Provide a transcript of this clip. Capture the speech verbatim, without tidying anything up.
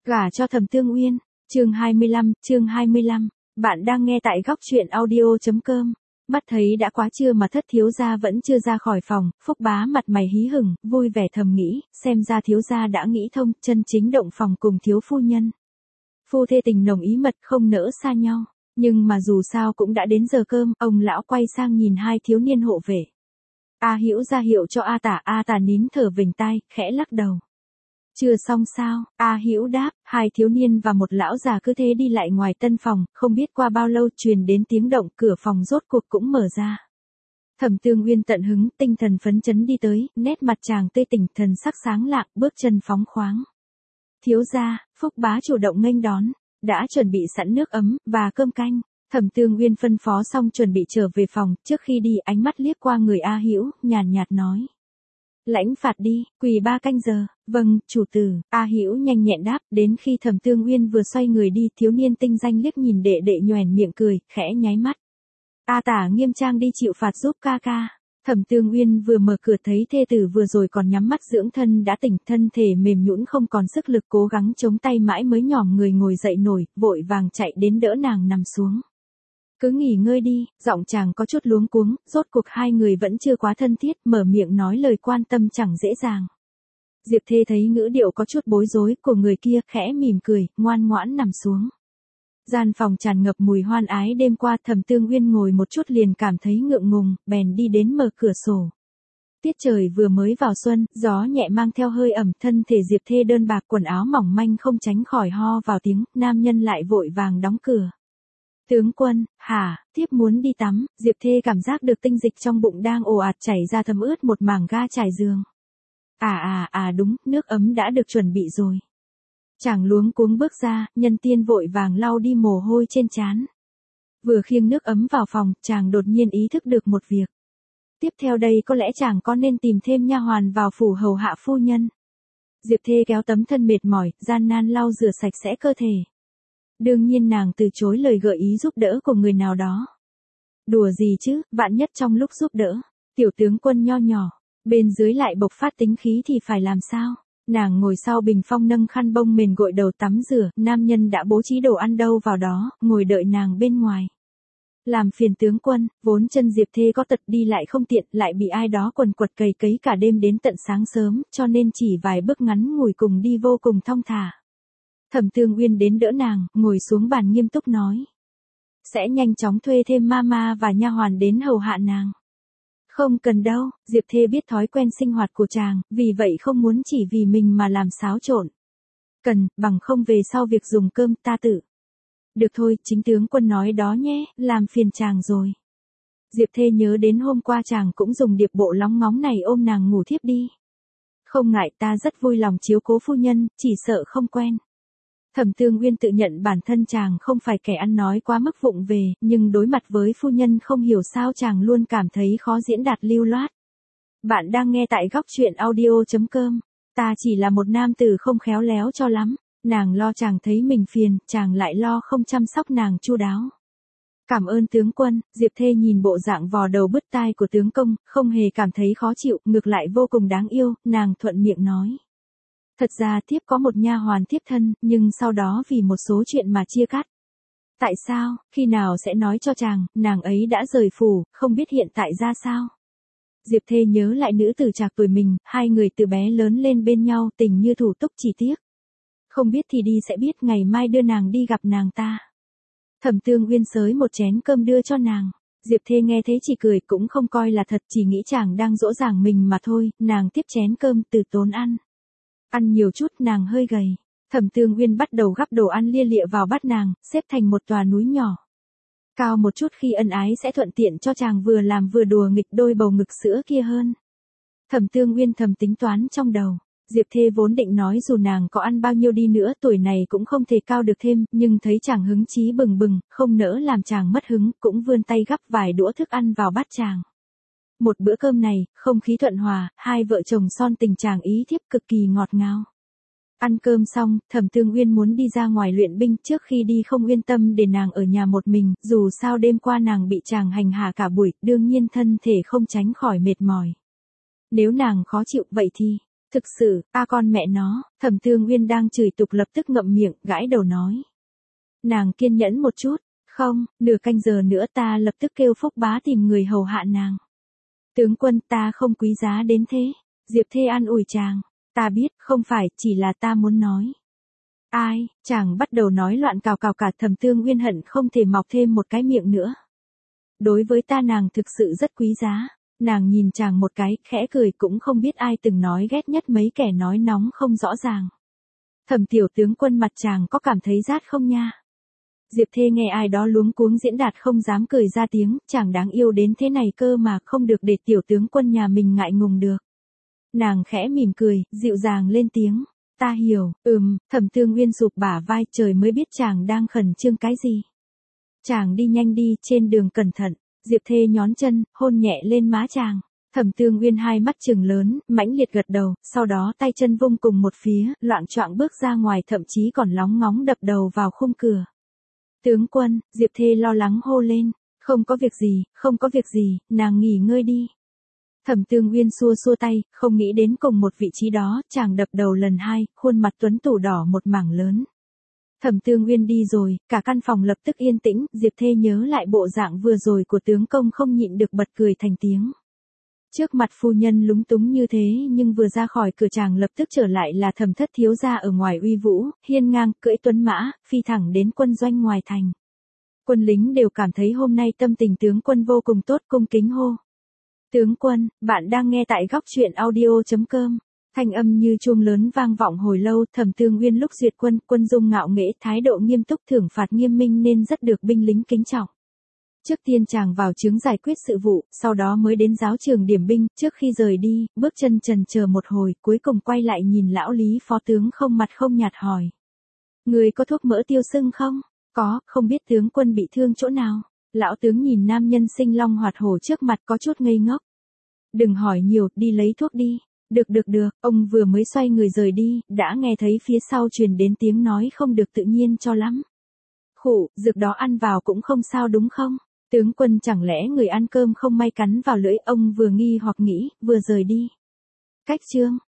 Gả cho Thẩm Tương Uyên, chương hai mươi lăm, chương hai mươi lăm. Bạn đang nghe tại góc truyện audio.com. Mắt thấy đã quá trưa mà Thất thiếu gia vẫn chưa ra khỏi phòng, Phúc Bá mặt mày hí hửng, vui vẻ thầm nghĩ, xem ra thiếu gia đã nghĩ thông, chân chính động phòng cùng thiếu phu nhân. Phu thê tình nồng ý mật không nỡ xa nhau, nhưng mà dù sao cũng đã đến giờ cơm, ông lão quay sang nhìn hai thiếu niên hộ vệ. A Hữu ra hiệu cho A Tả, A Tả nín thở vểnh tai, khẽ lắc đầu. Chưa xong sao? A Hữu đáp, hai thiếu niên và một lão già cứ thế đi lại ngoài tân phòng, không biết qua bao lâu truyền đến tiếng động, cửa phòng rốt cuộc cũng mở ra. Thẩm Tương Uyên tận hứng, tinh thần phấn chấn đi tới, nét mặt chàng tươi tỉnh, thần sắc sáng lạng, bước chân phóng khoáng. Thiếu gia, Phúc Bá chủ động nghênh đón, đã chuẩn bị sẵn nước ấm và cơm canh. Thẩm Tương Uyên phân phó xong chuẩn bị trở về phòng, trước khi đi ánh mắt liếc qua người A Hữu, nhàn nhạt nói. Lãnh phạt đi, quỳ ba canh giờ. Vâng, chủ tử. A Hữu nhanh nhẹn đáp, đến khi Thẩm Tương Uyên vừa xoay người đi, thiếu niên tinh danh liếc nhìn đệ đệ nhoẻn miệng cười, khẽ nháy mắt. A Tả nghiêm trang đi chịu phạt giúp ca ca. Thẩm Tương Uyên vừa mở cửa thấy thê tử vừa rồi còn nhắm mắt dưỡng thân đã tỉnh, thân thể mềm nhũn không còn sức lực, cố gắng chống tay mãi mới nhòm người ngồi dậy nổi, vội vàng chạy đến đỡ nàng nằm xuống. Cứ nghỉ ngơi đi, giọng chàng có chút luống cuống, rốt cuộc hai người vẫn chưa quá thân thiết, mở miệng nói lời quan tâm chẳng dễ dàng. Diệp Thê thấy ngữ điệu có chút bối rối của người kia, khẽ mỉm cười, ngoan ngoãn nằm xuống. Gian phòng tràn ngập mùi hoan ái đêm qua, Thẩm Tương Uyên ngồi một chút liền cảm thấy ngượng ngùng, bèn đi đến mở cửa sổ. Tiết trời vừa mới vào xuân, gió nhẹ mang theo hơi ẩm, thân thể Diệp Thê đơn bạc, quần áo mỏng manh không tránh khỏi ho vào tiếng, nam nhân lại vội vàng đóng cửa. Tướng quân, hả, tiếp muốn đi tắm. Diệp Thê cảm giác được tinh dịch trong bụng đang ồ ạt chảy ra thấm ướt một mảng ga trải giường. À à à đúng, nước ấm đã được chuẩn bị rồi. Chàng luống cuống bước ra, nhân tiên vội vàng lau đi mồ hôi trên trán. Vừa khiêng nước ấm vào phòng, chàng đột nhiên ý thức được một việc. Tiếp theo đây có lẽ chàng có nên tìm thêm nha hoàn vào phủ hầu hạ phu nhân. Diệp Thê kéo tấm thân mệt mỏi, gian nan lau rửa sạch sẽ cơ thể. Đương nhiên nàng từ chối lời gợi ý giúp đỡ của người nào đó. Đùa gì chứ, vạn nhất trong lúc giúp đỡ, tiểu tướng quân nho nhỏ, bên dưới lại bộc phát tính khí thì phải làm sao? Nàng ngồi sau bình phong nâng khăn bông mền gội đầu tắm rửa, nam nhân đã bố trí đồ ăn đâu vào đó, ngồi đợi nàng bên ngoài. Làm phiền tướng quân, vốn chân Diệp Thê có tật đi lại không tiện, lại bị ai đó quần quật cày cấy cả đêm đến tận sáng sớm, cho nên chỉ vài bước ngắn ngủi cùng đi vô cùng thong thả. Thẩm Tương Uyên đến đỡ nàng, ngồi xuống bàn nghiêm túc nói. Sẽ nhanh chóng thuê thêm mama và nha hoàn đến hầu hạ nàng. Không cần đâu, Diệp Thê biết thói quen sinh hoạt của chàng, vì vậy không muốn chỉ vì mình mà làm xáo trộn. Cần, bằng không về sau việc dùng cơm ta tự. Được thôi, chính tướng quân nói đó nhé, làm phiền chàng rồi. Diệp Thê nhớ đến hôm qua chàng cũng dùng điệp bộ lóng ngóng này ôm nàng ngủ thiếp đi. Không ngại, ta rất vui lòng chiếu cố phu nhân, chỉ sợ không quen. Thẩm Tương Uyên tự nhận bản thân chàng không phải kẻ ăn nói quá mức vụng về, nhưng đối mặt với phu nhân không hiểu sao chàng luôn cảm thấy khó diễn đạt lưu loát. Bạn đang nghe tại góc truyện audio.com. Ta chỉ là một nam tử không khéo léo cho lắm. Nàng lo chàng thấy mình phiền, chàng lại lo không chăm sóc nàng chu đáo. Cảm ơn tướng quân. Diệp Thê nhìn bộ dạng vò đầu bứt tai của tướng công, không hề cảm thấy khó chịu, ngược lại vô cùng đáng yêu, nàng thuận miệng nói. Thật ra thiếp có một nha hoàn thiếp thân, nhưng sau đó vì một số chuyện mà chia cắt. Tại sao, khi nào sẽ nói cho chàng, nàng ấy đã rời phủ, không biết hiện tại ra sao. Diệp Thê nhớ lại nữ tử trạc tuổi mình, hai người từ bé lớn lên bên nhau, tình như thủ túc, chỉ tiếc. Không biết thì đi sẽ biết, ngày mai đưa nàng đi gặp nàng ta. Thẩm Tương Uyên xới một chén cơm đưa cho nàng. Diệp Thê nghe thế chỉ cười, cũng không coi là thật, chỉ nghĩ chàng đang dỗ dành mình mà thôi, nàng tiếp chén cơm từ tốn ăn. Ăn nhiều chút, nàng hơi gầy. Thẩm Tương Uyên bắt đầu gắp đồ ăn lia lịa vào bát nàng, xếp thành một tòa núi nhỏ. Cao một chút khi ân ái sẽ thuận tiện cho chàng vừa làm vừa đùa nghịch đôi bầu ngực sữa kia hơn. Thẩm Tương Uyên thầm tính toán trong đầu. Diệp Thê vốn định nói dù nàng có ăn bao nhiêu đi nữa tuổi này cũng không thể cao được thêm, nhưng thấy chàng hứng chí bừng bừng, không nỡ làm chàng mất hứng, cũng vươn tay gắp vài đũa thức ăn vào bát chàng. Một bữa cơm này, không khí thuận hòa, hai vợ chồng son tình chàng ý thiếp cực kỳ ngọt ngào. Ăn cơm xong, Thẩm Tương Uyên muốn đi ra ngoài luyện binh, trước khi đi không yên tâm để nàng ở nhà một mình, dù sao đêm qua nàng bị chàng hành hạ cả buổi, đương nhiên thân thể không tránh khỏi mệt mỏi. Nếu nàng khó chịu vậy thì, Thực sự, a con mẹ nó, Thẩm Tương Uyên đang chửi tục lập tức ngậm miệng, gãi đầu nói. Nàng kiên nhẫn một chút, không, nửa canh giờ nữa ta lập tức kêu Phúc bá tìm người hầu hạ nàng. Tướng quân ta không quý giá đến thế, Diệp Thê an ủi chàng, ta biết, không phải, chỉ là ta muốn nói. Ai, chàng bắt đầu nói loạn cào cào cả. Thẩm Tương Uyên hận không thể mọc thêm một cái miệng nữa. Đối với ta nàng thực sự rất quý giá. Nàng nhìn chàng một cái, khẽ cười, cũng không biết ai từng nói ghét nhất mấy kẻ nói nóng không rõ ràng. Thẩm tiểu tướng quân, mặt chàng có cảm thấy rát không nha? Diệp Thê nghe ai đó luống cuống diễn đạt không dám cười ra tiếng, chàng đáng yêu đến thế này cơ mà không được để tiểu tướng quân nhà mình ngại ngùng được. Nàng khẽ mỉm cười, dịu dàng lên tiếng. Ta hiểu, ừm, Thẩm Tương Uyên sụp bả vai, trời mới biết chàng đang khẩn trương cái gì. Chàng đi nhanh đi, trên đường cẩn thận. Diệp Thê nhón chân, hôn nhẹ lên má chàng. Thẩm Tương Uyên hai mắt trừng lớn, mãnh liệt gật đầu, sau đó tay chân vung cùng một phía, loạng choạng bước ra ngoài, thậm chí còn lóng ngóng đập đầu vào khung cửa. Tướng quân, Diệp Thê lo lắng hô lên, không có việc gì, không có việc gì, nàng nghỉ ngơi đi. Thẩm Tương Uyên xua xua tay, không nghĩ đến cùng một vị trí đó, chàng đập đầu lần hai, khuôn mặt tuấn tú đỏ một mảng lớn. Thẩm Tương Uyên đi rồi, cả căn phòng lập tức yên tĩnh, Diệp Thê nhớ lại bộ dạng vừa rồi của tướng công không nhịn được bật cười thành tiếng. Trước mặt phu nhân lúng túng như thế nhưng vừa ra khỏi cửa chàng lập tức trở lại là Thẩm thất thiếu gia ở ngoài uy vũ, hiên ngang, cưỡi tuấn mã, phi thẳng đến quân doanh ngoài thành. Quân lính đều cảm thấy hôm nay tâm tình tướng quân vô cùng tốt, cung kính hô. Tướng quân, bạn đang nghe tại góc truyện audio chấm com. Thanh âm như chuông lớn vang vọng hồi lâu. Thẩm Tương Uyên lúc duyệt quân, quân dung ngạo nghễ, thái độ nghiêm túc, thưởng phạt nghiêm minh nên rất được binh lính kính trọng. Trước tiên chàng vào trướng giải quyết sự vụ, sau đó mới đến giáo trường điểm binh. Trước khi rời đi, bước chân chần chờ một hồi, cuối cùng quay lại nhìn lão Lý phó tướng không mặt không nhạt hỏi. Người có thuốc mỡ tiêu sưng không? Có, không biết tướng quân bị thương chỗ nào? Lão tướng nhìn nam nhân sinh long hoạt hổ trước mặt có chút ngây ngốc. Đừng hỏi nhiều, đi lấy thuốc đi. Được được được, ông vừa mới xoay người rời đi, đã nghe thấy phía sau truyền đến tiếng nói không được tự nhiên cho lắm. Khụ, dược đó ăn vào cũng không sao đúng không? Tướng quân chẳng lẽ người ăn cơm không may cắn vào lưỡi? Ông vừa nghi hoặc nghĩ, vừa rời đi. Cách chương